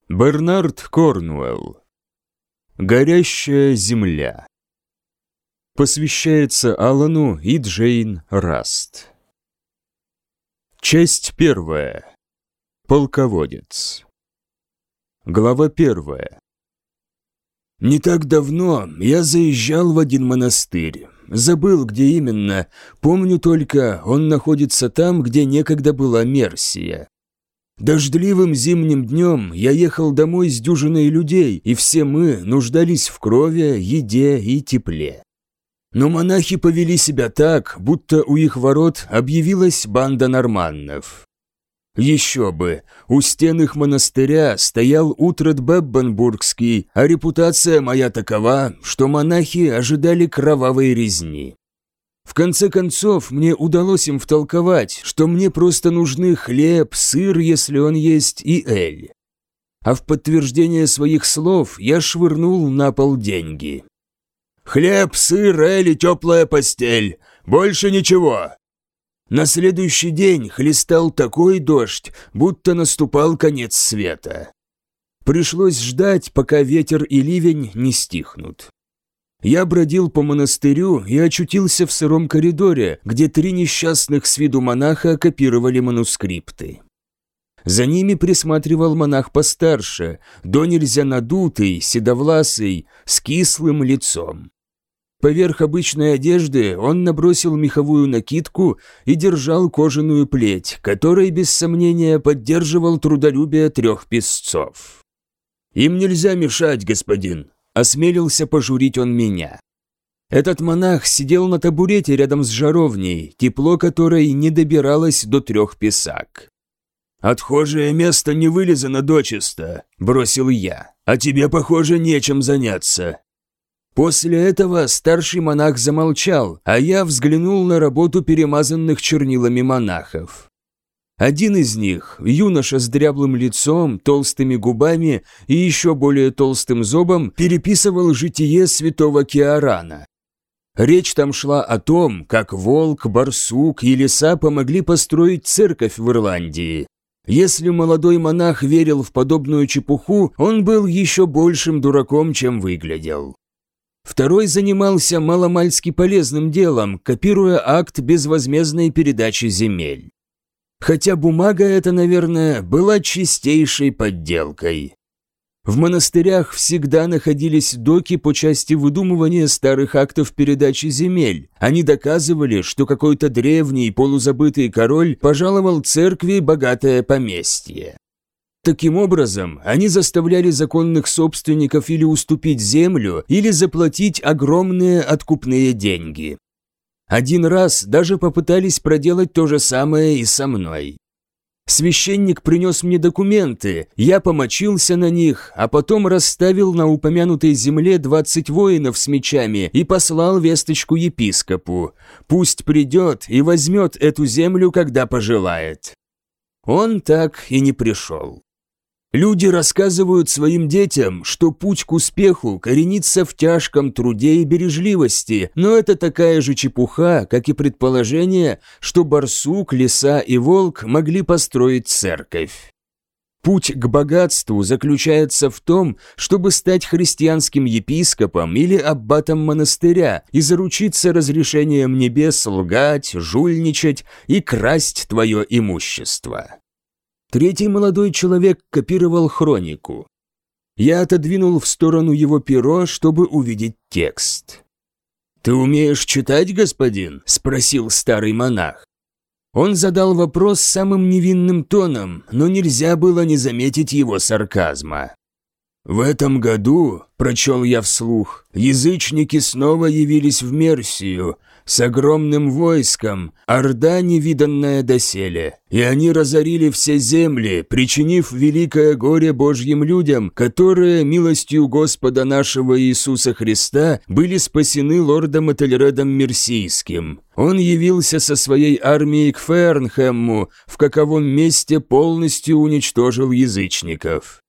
Бернард Корнуэлл. Горящая земля. Посвящается Алану и Джейн Раст. Часть первая. Полководец. Глава первая. Не так давно я заезжал в один монастырь. Забыл, где именно. Помню только, он находится там, где некогда была Мерсия. Дождливым зимним днем я ехал домой с дюжиной людей, и все мы нуждались в крови, еде и тепле. Но монахи повели себя так, будто у их ворот объявилась банда норманнов. Еще бы, у стен их монастыря стоял Утрат Беббенбургский, а репутация моя такова, что монахи ожидали кровавой резни. В конце концов, мне удалось им втолковать, что мне просто нужны хлеб, сыр, если он есть, и эль. А в подтверждение своих слов я швырнул на пол деньги. «Хлеб, сыр, эль и теплая постель. Больше ничего». На следующий день хлестал такой дождь, будто наступал конец света. Пришлось ждать, пока ветер и ливень не стихнут. Я бродил по монастырю и очутился в сыром коридоре, где 3 несчастных с виду монаха копировали манускрипты. За ними присматривал монах постарше, донельзя надутый, седовласый, с кислым лицом. Поверх обычной одежды он набросил меховую накидку и держал кожаную плеть, которой, без сомнения, поддерживал трудолюбие 3 песцов. «Им нельзя мешать, господин», — осмелился пожурить он меня. Этот монах сидел на табурете рядом с жаровней, тепло которой не добиралось до 3 песак. «Отхожее место не вылизано дочисто», — бросил я, — «а тебе, похоже, нечем заняться». После этого старший монах замолчал, а я взглянул на работу перемазанных чернилами монахов. Один из них, юноша с дряблым лицом, толстыми губами и еще более толстым зобом, переписывал житие святого Киарана. Речь там шла о том, как волк, барсук и лиса помогли построить церковь в Ирландии. Если молодой монах верил в подобную чепуху, он был еще большим дураком, чем выглядел. Второй занимался маломальски полезным делом, копируя акт безвозмездной передачи земель. Хотя бумага эта, наверное, была чистейшей подделкой. В монастырях всегда находились доки по части выдумывания старых актов передачи земель. Они доказывали, что какой-то древний полузабытый король пожаловал церкви богатое поместье. Таким образом, они заставляли законных собственников или уступить землю, или заплатить огромные откупные деньги. Один раз даже попытались проделать то же самое и со мной. Священник принес мне документы, я помочился на них, а потом расставил на упомянутой земле 20 воинов с мечами и послал весточку епископу. Пусть придет и возьмет эту землю, когда пожелает. Он так и не пришел. Люди рассказывают своим детям, что путь к успеху коренится в тяжком труде и бережливости, но это такая же чепуха, как и предположение, что барсук, лиса и волк могли построить церковь. Путь к богатству заключается в том, чтобы стать христианским епископом или аббатом монастыря и заручиться разрешением небес лгать, жульничать и красть твое имущество. Третий молодой человек копировал хронику. Я отодвинул в сторону его перо, чтобы увидеть текст. «Ты умеешь читать, господин?» – спросил старый монах. Он задал вопрос самым невинным тоном, но нельзя было не заметить его сарказма. «В этом году, – прочел я вслух, – язычники снова явились в Мерсию с огромным войском, орда невиданная доселе, и они разорили все земли, причинив великое горе Божьим людям, которые, милостью Господа нашего Иисуса Христа, были спасены лордом Этельредом Мерсийским. Он явился со своей армией к Фернхэму, в каковом месте полностью уничтожил язычников».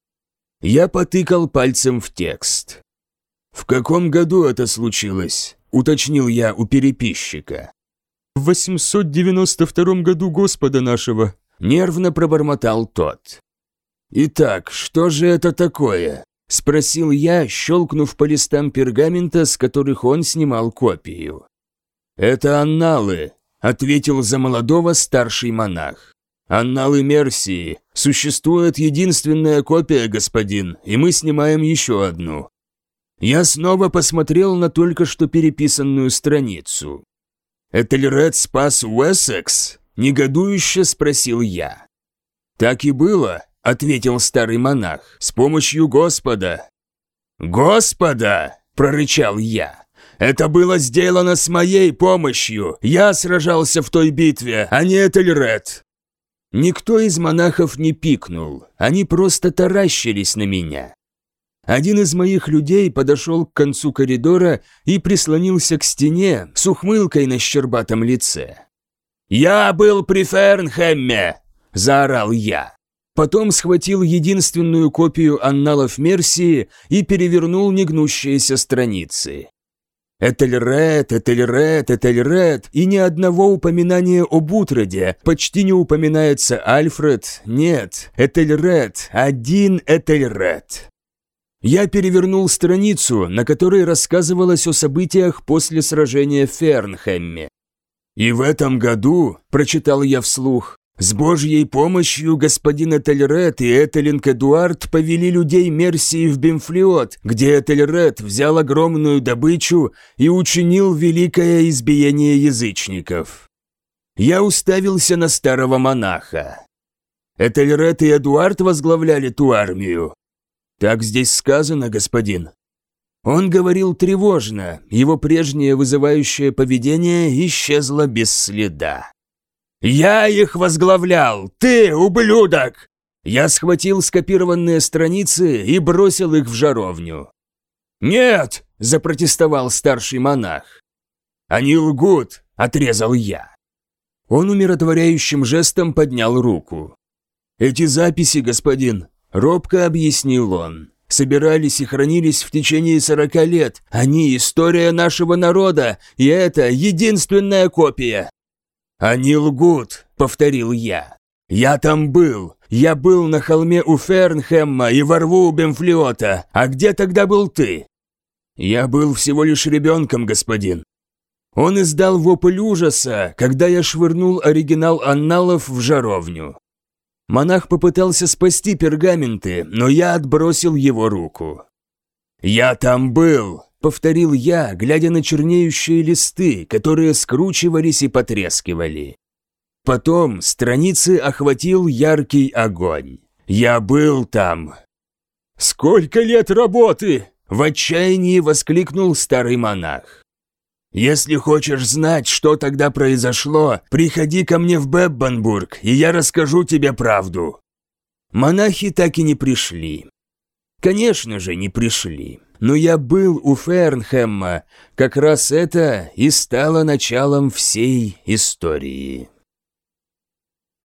Я потыкал пальцем в текст. «В каком году это случилось?» – уточнил я у переписчика. «В 892 году Господа нашего», – нервно пробормотал тот. «Итак, что же это такое?» – спросил я, щелкнув по листам пергамента, с которых он снимал копию. «Это анналы», – ответил за молодого старший монах. «Анналы Мерсии. Существует единственная копия, господин, и мы снимаем еще одну». Я снова посмотрел на только что переписанную страницу. «Этельред спас Уэссекс?» – негодующе спросил я. «Так и было», – ответил старый монах, – «с помощью Господа». «Господа!» – прорычал я. «Это было сделано с моей помощью. Я сражался в той битве, а не Этельред». Никто из монахов не пикнул, они просто таращились на меня. Один из моих людей подошел к концу коридора и прислонился к стене с ухмылкой на щербатом лице. «Я был при Фернхэмме!» – заорал я. Потом схватил единственную копию анналов Мерсии и перевернул негнущиеся страницы. Этельред, Этельред, Этельред, и ни одного упоминания об Утроде, почти не упоминается Альфред, нет, Этельред, один Этельред. Я перевернул страницу, на которой рассказывалось о событиях после сражения в Фернхэмме. «И в этом году, – прочитал я вслух, – с Божьей помощью господин Этельред и Этелинг Эдуард повели людей Мерсии в Бемфлиот, где Этельред взял огромную добычу и учинил великое избиение язычников». Я уставился на старого монаха. «Этельред и Эдуард возглавляли ту армию?» «Так здесь сказано, господин». Он говорил тревожно, его прежнее вызывающее поведение исчезло без следа. «Я их возглавлял! Ты, ублюдок!» Я схватил скопированные страницы и бросил их в жаровню. «Нет!» – запротестовал старший монах. «Они лгут!» – отрезал я. Он умиротворяющим жестом поднял руку. «Эти записи, господин», – робко объяснил он, – «собирались и хранились в течение 40 лет. Они – история нашего народа, и это единственная копия». «Они лгут», — повторил я. «Я там был. Я был на холме у Фернхэмма и во рву у Бемфлиота. А где тогда был ты?» «Я был всего лишь ребенком, господин». Он издал вопль ужаса, когда я швырнул оригинал анналов в жаровню. Монах попытался спасти пергаменты, но я отбросил его руку. «Я там был», — повторил я, глядя на чернеющие листы, которые скручивались и потрескивали. Потом страницы охватил яркий огонь. Я был там. «Сколько лет работы!» — в отчаянии воскликнул старый монах. «Если хочешь знать, что тогда произошло, приходи ко мне в Беббенбург, и я расскажу тебе правду». Монахи так и не пришли. Конечно же, не пришли. Но я был у Фернхэмма, как раз это и стало началом всей истории.